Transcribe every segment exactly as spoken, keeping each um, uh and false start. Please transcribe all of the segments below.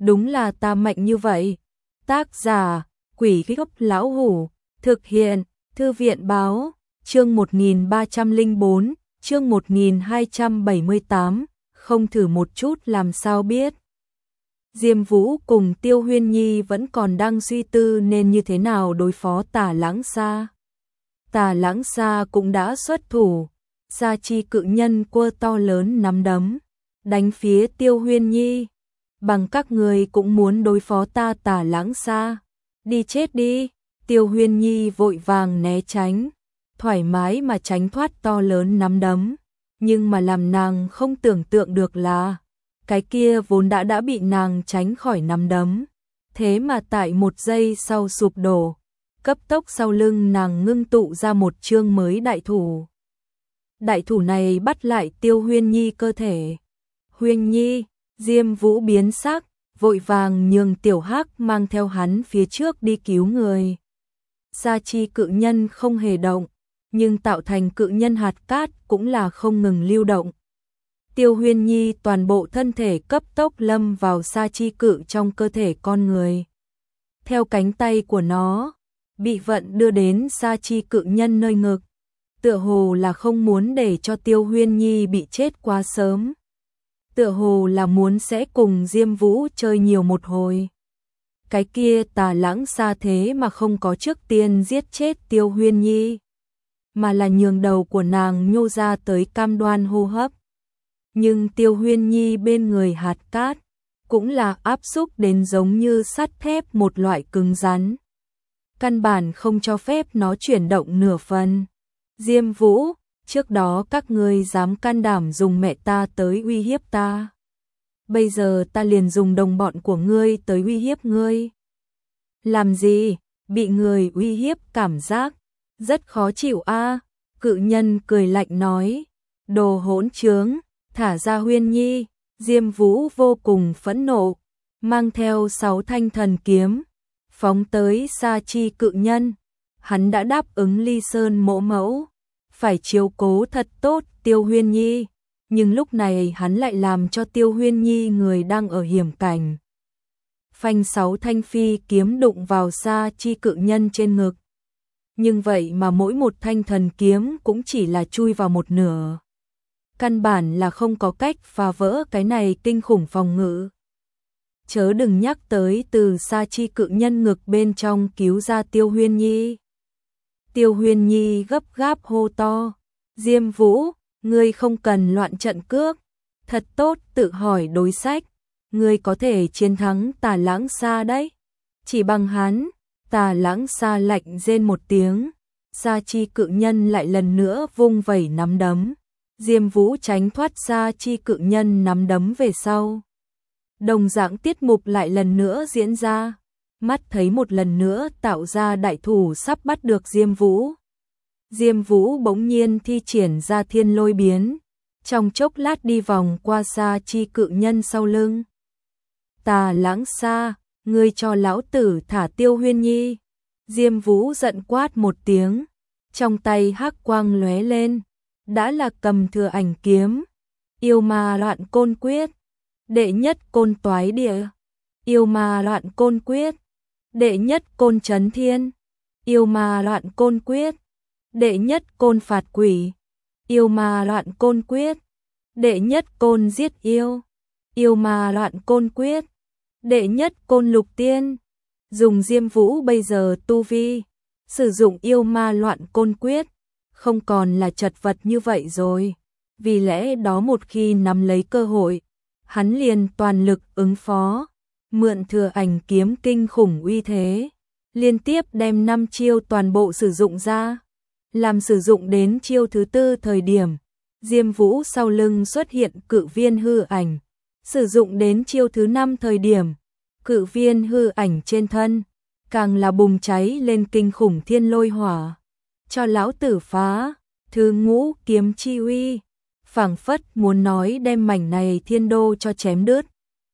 đúng là ta mạnh như vậy. Tác giả, Quỷ Gốc Lão Hủ, thực hiện, Thư viện Báo, chương một nghìn ba trăm lẻ bốn, chương một nghìn hai trăm bảy mươi tám, không thử một chút làm sao biết. Diêm Vũ cùng Tiêu Huyên Nhi vẫn còn đang suy tư nên như thế nào đối phó Tả Lãng Sa. Tả Lãng Sa cũng đã xuất thủ, Sa Chi cự nhân quơ to lớn nắm đấm, đánh phía Tiêu Huyên Nhi. Bằng các người cũng muốn đối phó ta Tả Lãng Sa, đi chết đi. Tiêu Huyên Nhi vội vàng né tránh, thoải mái mà tránh thoát to lớn nắm đấm, nhưng mà làm nàng không tưởng tượng được là cái kia vốn đã đã bị nàng tránh khỏi nắm đấm, thế mà tại một giây sau sụp đổ, cấp tốc sau lưng nàng ngưng tụ ra một chương mới đại thủ. Đại thủ này bắt lại Tiêu Huyên Nhi cơ thể. Huyên Nhi, Diêm Vũ biến sắc, vội vàng nhường Tiểu Hắc mang theo hắn phía trước đi cứu người. Sa Chi cự nhân không hề động, nhưng tạo thành cự nhân hạt cát cũng là không ngừng lưu động. Tiêu Huyên Nhi toàn bộ thân thể cấp tốc lâm vào Sa Chi cự trong cơ thể con người. Theo cánh tay của nó, bị vận đưa đến Sa Chi cự nhân nơi ngực, tựa hồ là không muốn để cho Tiêu Huyên Nhi bị chết quá sớm. Tựa hồ là muốn sẽ cùng Diêm Vũ chơi nhiều một hồi. Cái kia Tả Lãng Sa thế mà không có trước tiên giết chết Tiêu Huyên Nhi, mà là nhường đầu của nàng nhô ra tới cam đoan hô hấp. Nhưng Tiêu Huyên Nhi bên người hạt cát cũng là áp xúc đến giống như sắt thép một loại cứng rắn, căn bản không cho phép nó chuyển động nửa phần. Diêm Vũ, trước đó các ngươi dám can đảm dùng mẹ ta tới uy hiếp ta, bây giờ ta liền dùng đồng bọn của ngươi tới uy hiếp ngươi. Làm gì? Bị người uy hiếp cảm giác rất khó chịu a. À? Cự nhân cười lạnh nói, đồ hỗn trướng, thả ra Huyên Nhi. Diêm Vũ vô cùng phẫn nộ, mang theo sáu thanh thần kiếm, phóng tới Sa Chi cự nhân. Hắn đã đáp ứng Ly Sơn mộ mẫu, phải chiếu cố thật tốt Tiêu Huyên Nhi, nhưng lúc này hắn lại làm cho Tiêu Huyên Nhi người đang ở hiểm cảnh. Phanh sáu thanh phi kiếm đụng vào Sa Chi cự nhân trên ngực. Nhưng vậy mà mỗi một thanh thần kiếm cũng chỉ là chui vào một nửa. Căn bản là không có cách phá vỡ cái này kinh khủng phòng ngự. Chớ đừng nhắc tới từ Sa Chi cự nhân ngực bên trong cứu ra Tiêu Huyên Nhi. Tiêu Huyên Nhi gấp gáp hô to, Diêm Vũ, ngươi không cần loạn trận cước, thật tốt tự hỏi đối sách, ngươi có thể chiến thắng Tả Lãng Sa đấy. Chỉ bằng hắn. Tả Lãng Sa lạnh rên một tiếng, Sa Chi cự nhân lại lần nữa vung vẩy nắm đấm. Diêm Vũ tránh thoát Sa Chi cự nhân nắm đấm về sau. Đồng dạng tiết mục lại lần nữa diễn ra, mắt thấy một lần nữa tạo ra đại thủ sắp bắt được Diêm Vũ. Diêm Vũ bỗng nhiên thi triển ra thiên lôi biến, trong chốc lát đi vòng qua Sa Chi cự nhân sau lưng. Tả Lãng Sa, ngươi cho lão tử thả Tiêu Huyên Nhi. Diêm Vũ giận quát một tiếng, trong tay hắc quang lóe lên, đã là cầm thừa ảnh kiếm. Yêu ma loạn côn quyết, đệ nhất côn toái địa. Yêu ma loạn côn quyết, đệ nhất côn chấn thiên. Yêu ma loạn côn quyết, đệ nhất côn phạt quỷ. Yêu ma loạn côn quyết, đệ nhất côn giết yêu. Yêu ma loạn côn quyết, đệ nhất côn lục tiên. Dùng Diêm Vũ bây giờ tu vi, sử dụng yêu ma loạn côn quyết, không còn là chật vật như vậy rồi. Vì lẽ đó một khi nắm lấy cơ hội, hắn liền toàn lực ứng phó, mượn thừa ảnh kiếm kinh khủng uy thế, liên tiếp đem năm chiêu toàn bộ sử dụng ra. Làm sử dụng đến chiêu thứ tư thời điểm, Diêm Vũ sau lưng xuất hiện cự viên hư ảnh. Sử dụng đến chiêu thứ năm thời điểm, cự viên hư ảnh trên thân càng là bùng cháy lên kinh khủng thiên lôi hỏa. Cho lão tử phá, thứ ngũ kiếm chi uy, phảng phất muốn nói đem mảnh này thiên đô cho chém đứt.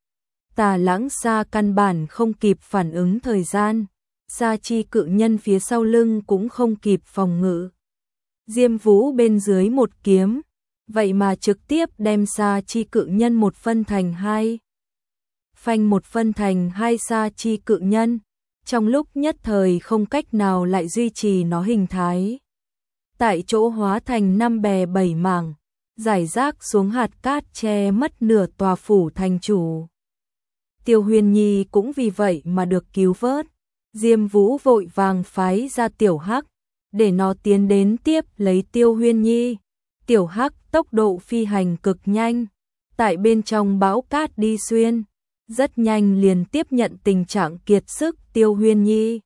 Tả Lãng Sa căn bản không kịp phản ứng thời gian, Sa Chi cự nhân phía sau lưng cũng không kịp phòng ngự. Diêm Vũ bên dưới một kiếm, vậy mà trực tiếp đem Sa Chi cự nhân một phân thành hai. phanh một phân thành hai sa chi cự nhân, trong lúc nhất thời không cách nào lại duy trì nó hình thái. Tại chỗ hóa thành năm bè bảy mảng, giải rác xuống hạt cát che mất nửa tòa phủ thành chủ. Tiêu Huyền Nhi cũng vì vậy mà được cứu vớt. Diêm Vũ vội vàng phái ra Tiểu Hắc, để nó tiến đến tiếp lấy Tiêu Huyền Nhi. Tiểu Hắc tốc độ phi hành cực nhanh, tại bên trong bão cát đi xuyên, rất nhanh liền tiếp nhận tình trạng kiệt sức Tiêu Huyền Nhi.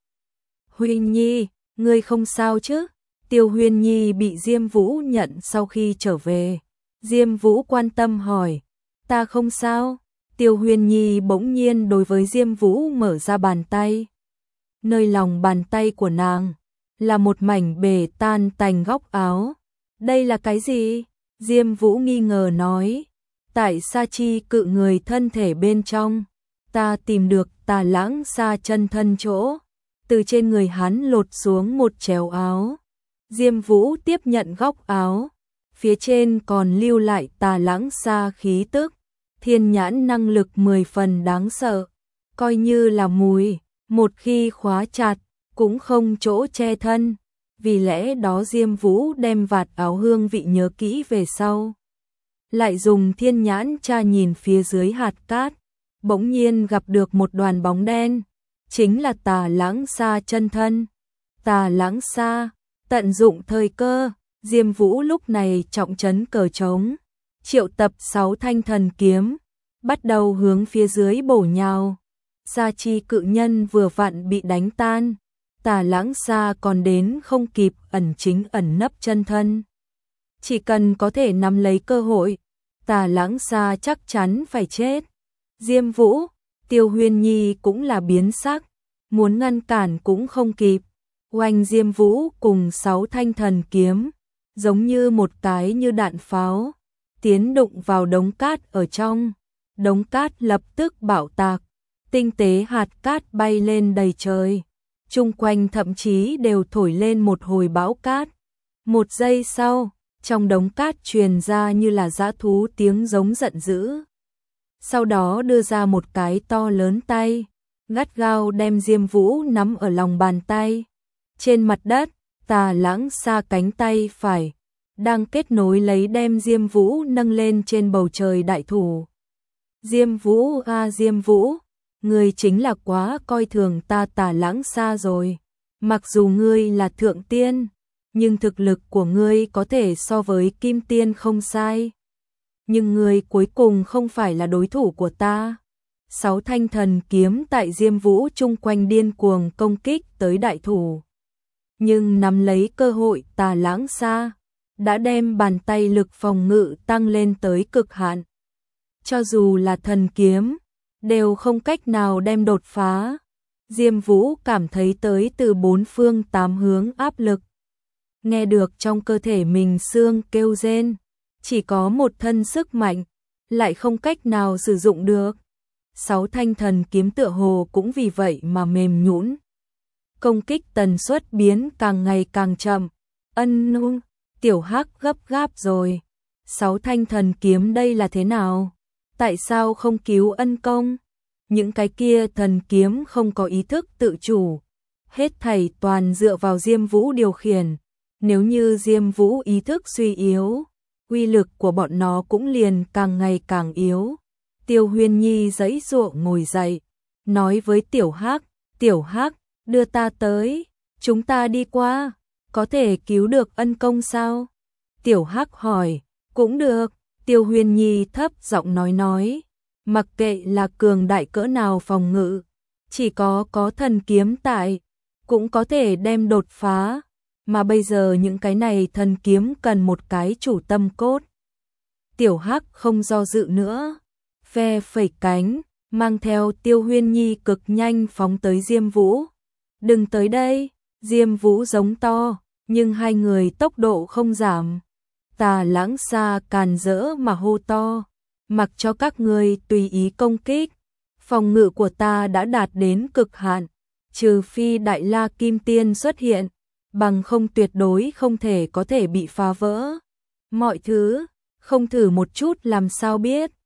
Huyền Nhi, ngươi không sao chứ? Tiêu Huyền Nhi bị Diêm Vũ nhận sau khi trở về. Diêm Vũ quan tâm hỏi, ta không sao. Tiêu Huyền Nhi bỗng nhiên đối với Diêm Vũ mở ra bàn tay. Nơi lòng bàn tay của nàng là một mảnh bể tan tành góc áo. Đây là cái gì? Diêm Vũ nghi ngờ nói, tại sa chi cự người thân thể bên trong, ta tìm được Tà Lãng Sa chân thân chỗ, từ trên người hắn lột xuống một chéo áo. Diêm Vũ tiếp nhận góc áo, phía trên còn lưu lại Tà Lãng Sa khí tức, thiên nhãn năng lực mười phần đáng sợ, coi như là mùi, một khi khóa chặt, cũng không chỗ che thân. Vì lẽ đó Diêm Vũ đem vạt áo hương vị nhớ kỹ về sau. Lại dùng thiên nhãn tra nhìn phía dưới hạt cát, bỗng nhiên gặp được một đoàn bóng đen, chính là Tà Lãng Sa chân thân. Tà Lãng Sa, tận dụng thời cơ, Diêm Vũ lúc này trọng trấn cờ trống, triệu tập sáu thanh thần kiếm, bắt đầu hướng phía dưới bổ nhào. Sa chi cự nhân vừa vặn bị đánh tan, Tà Lãng Sa còn đến không kịp ẩn chính ẩn nấp chân thân. Chỉ cần có thể nắm lấy cơ hội, Tà Lãng Sa chắc chắn phải chết. Diêm Vũ, Tiêu Huyền Nhi cũng là biến sắc, muốn ngăn cản cũng không kịp. Oanh, Diêm Vũ cùng sáu thanh thần kiếm, giống như một cái như đạn pháo, tiến đụng vào đống cát ở trong. Đống cát lập tức bạo tạc, tinh tế hạt cát bay lên đầy trời. Chung quanh thậm chí đều thổi lên một hồi bão cát. Một giây sau, trong đống cát truyền ra như là dã thú tiếng giống giận dữ. Sau đó đưa ra một cái to lớn tay, gắt gao đem Diêm Vũ nắm ở lòng bàn tay. Trên mặt đất, Tà Lãng Sa cánh tay phải, đang kết nối lấy đem Diêm Vũ nâng lên trên bầu trời đại thủ. Diêm Vũ a à, Diêm Vũ, ngươi chính là quá coi thường ta Tà Lãng Sa rồi. Mặc dù ngươi là thượng tiên, nhưng thực lực của ngươi có thể so với kim tiên không sai. Nhưng ngươi cuối cùng không phải là đối thủ của ta. Sáu thanh thần kiếm tại Diêm Vũ chung quanh điên cuồng công kích tới đại thủ. Nhưng nắm lấy cơ hội, Tà Lãng Sa đã đem bàn tay lực phòng ngự tăng lên tới cực hạn. Cho dù là thần kiếm, đều không cách nào đem đột phá. Diêm Vũ cảm thấy tới từ bốn phương tám hướng áp lực. Nghe được trong cơ thể mình xương kêu rên, chỉ có một thân sức mạnh, lại không cách nào sử dụng được. Sáu thanh thần kiếm tựa hồ cũng vì vậy mà mềm nhũn. Công kích tần suất biến càng ngày càng chậm. Ân nung, Tiểu Hắc gấp gáp rồi. Sáu thanh thần kiếm đây là thế nào? Tại sao không cứu ân công? Những cái kia thần kiếm không có ý thức tự chủ. Hết thảy toàn dựa vào Diêm Vũ điều khiển. Nếu như Diêm Vũ ý thức suy yếu, uy lực của bọn nó cũng liền càng ngày càng yếu. Tiêu Huyền Nhi giãy giụa ngồi dậy, nói với Tiểu Hắc, Tiểu Hắc, đưa ta tới, chúng ta đi qua, có thể cứu được ân công sao? Tiểu Hắc hỏi, cũng được. Tiêu Huyền Nhi thấp giọng nói nói, mặc kệ là cường đại cỡ nào phòng ngự, chỉ có có thần kiếm tại, cũng có thể đem đột phá, mà bây giờ những cái này thần kiếm cần một cái chủ tâm cốt. Tiểu Hắc không do dự nữa, phe phẩy cánh, mang theo Tiêu Huyền Nhi cực nhanh phóng tới Diêm Vũ. Đừng tới đây, Diêm Vũ giống to, nhưng hai người tốc độ không giảm. Tà Lãng Sa càn rỡ mà hô to, mặc cho các ngươi tùy ý công kích, phòng ngự của ta đã đạt đến cực hạn, trừ phi Đại La Kim Tiên xuất hiện, bằng không tuyệt đối không thể có thể bị phá vỡ. Mọi thứ, không thử một chút làm sao biết.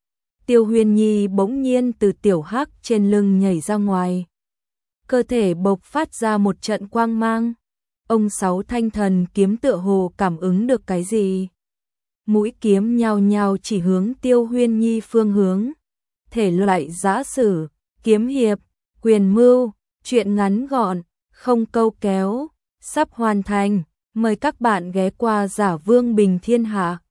Tiêu Huyên Nhi bỗng nhiên từ tiểu hắc trên lưng nhảy ra ngoài. Cơ thể bộc phát ra một trận quang mang. Ông Sáu Thanh Thần kiếm tựa hồ cảm ứng được cái gì. Mũi kiếm nhao nhao chỉ hướng Tiêu Huyên Nhi phương hướng. Thể loại giã sử, kiếm hiệp, quyền mưu, truyện ngắn gọn, không câu kéo, sắp hoàn thành. Mời các bạn ghé qua Giả Vương Bình Thiên Hạ.